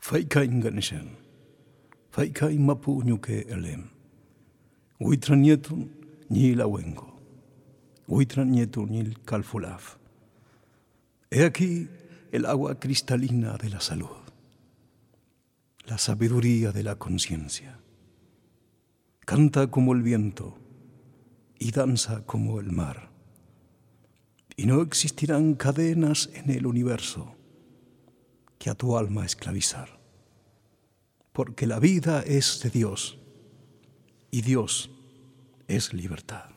Faikain Ganeshan, Faikain Mapu Ñuque Elem, Huitran Nietu Ñil Awengo, Huitran Nietu Ñil Calfulaf. He aquí el agua cristalina de la salud, la sabiduría de la conciencia. Canta como el viento y danza como el mar. Y no existirán cadenas en el universo que a tu alma esclavizar, porque la vida es de Dios y Dios es libertad.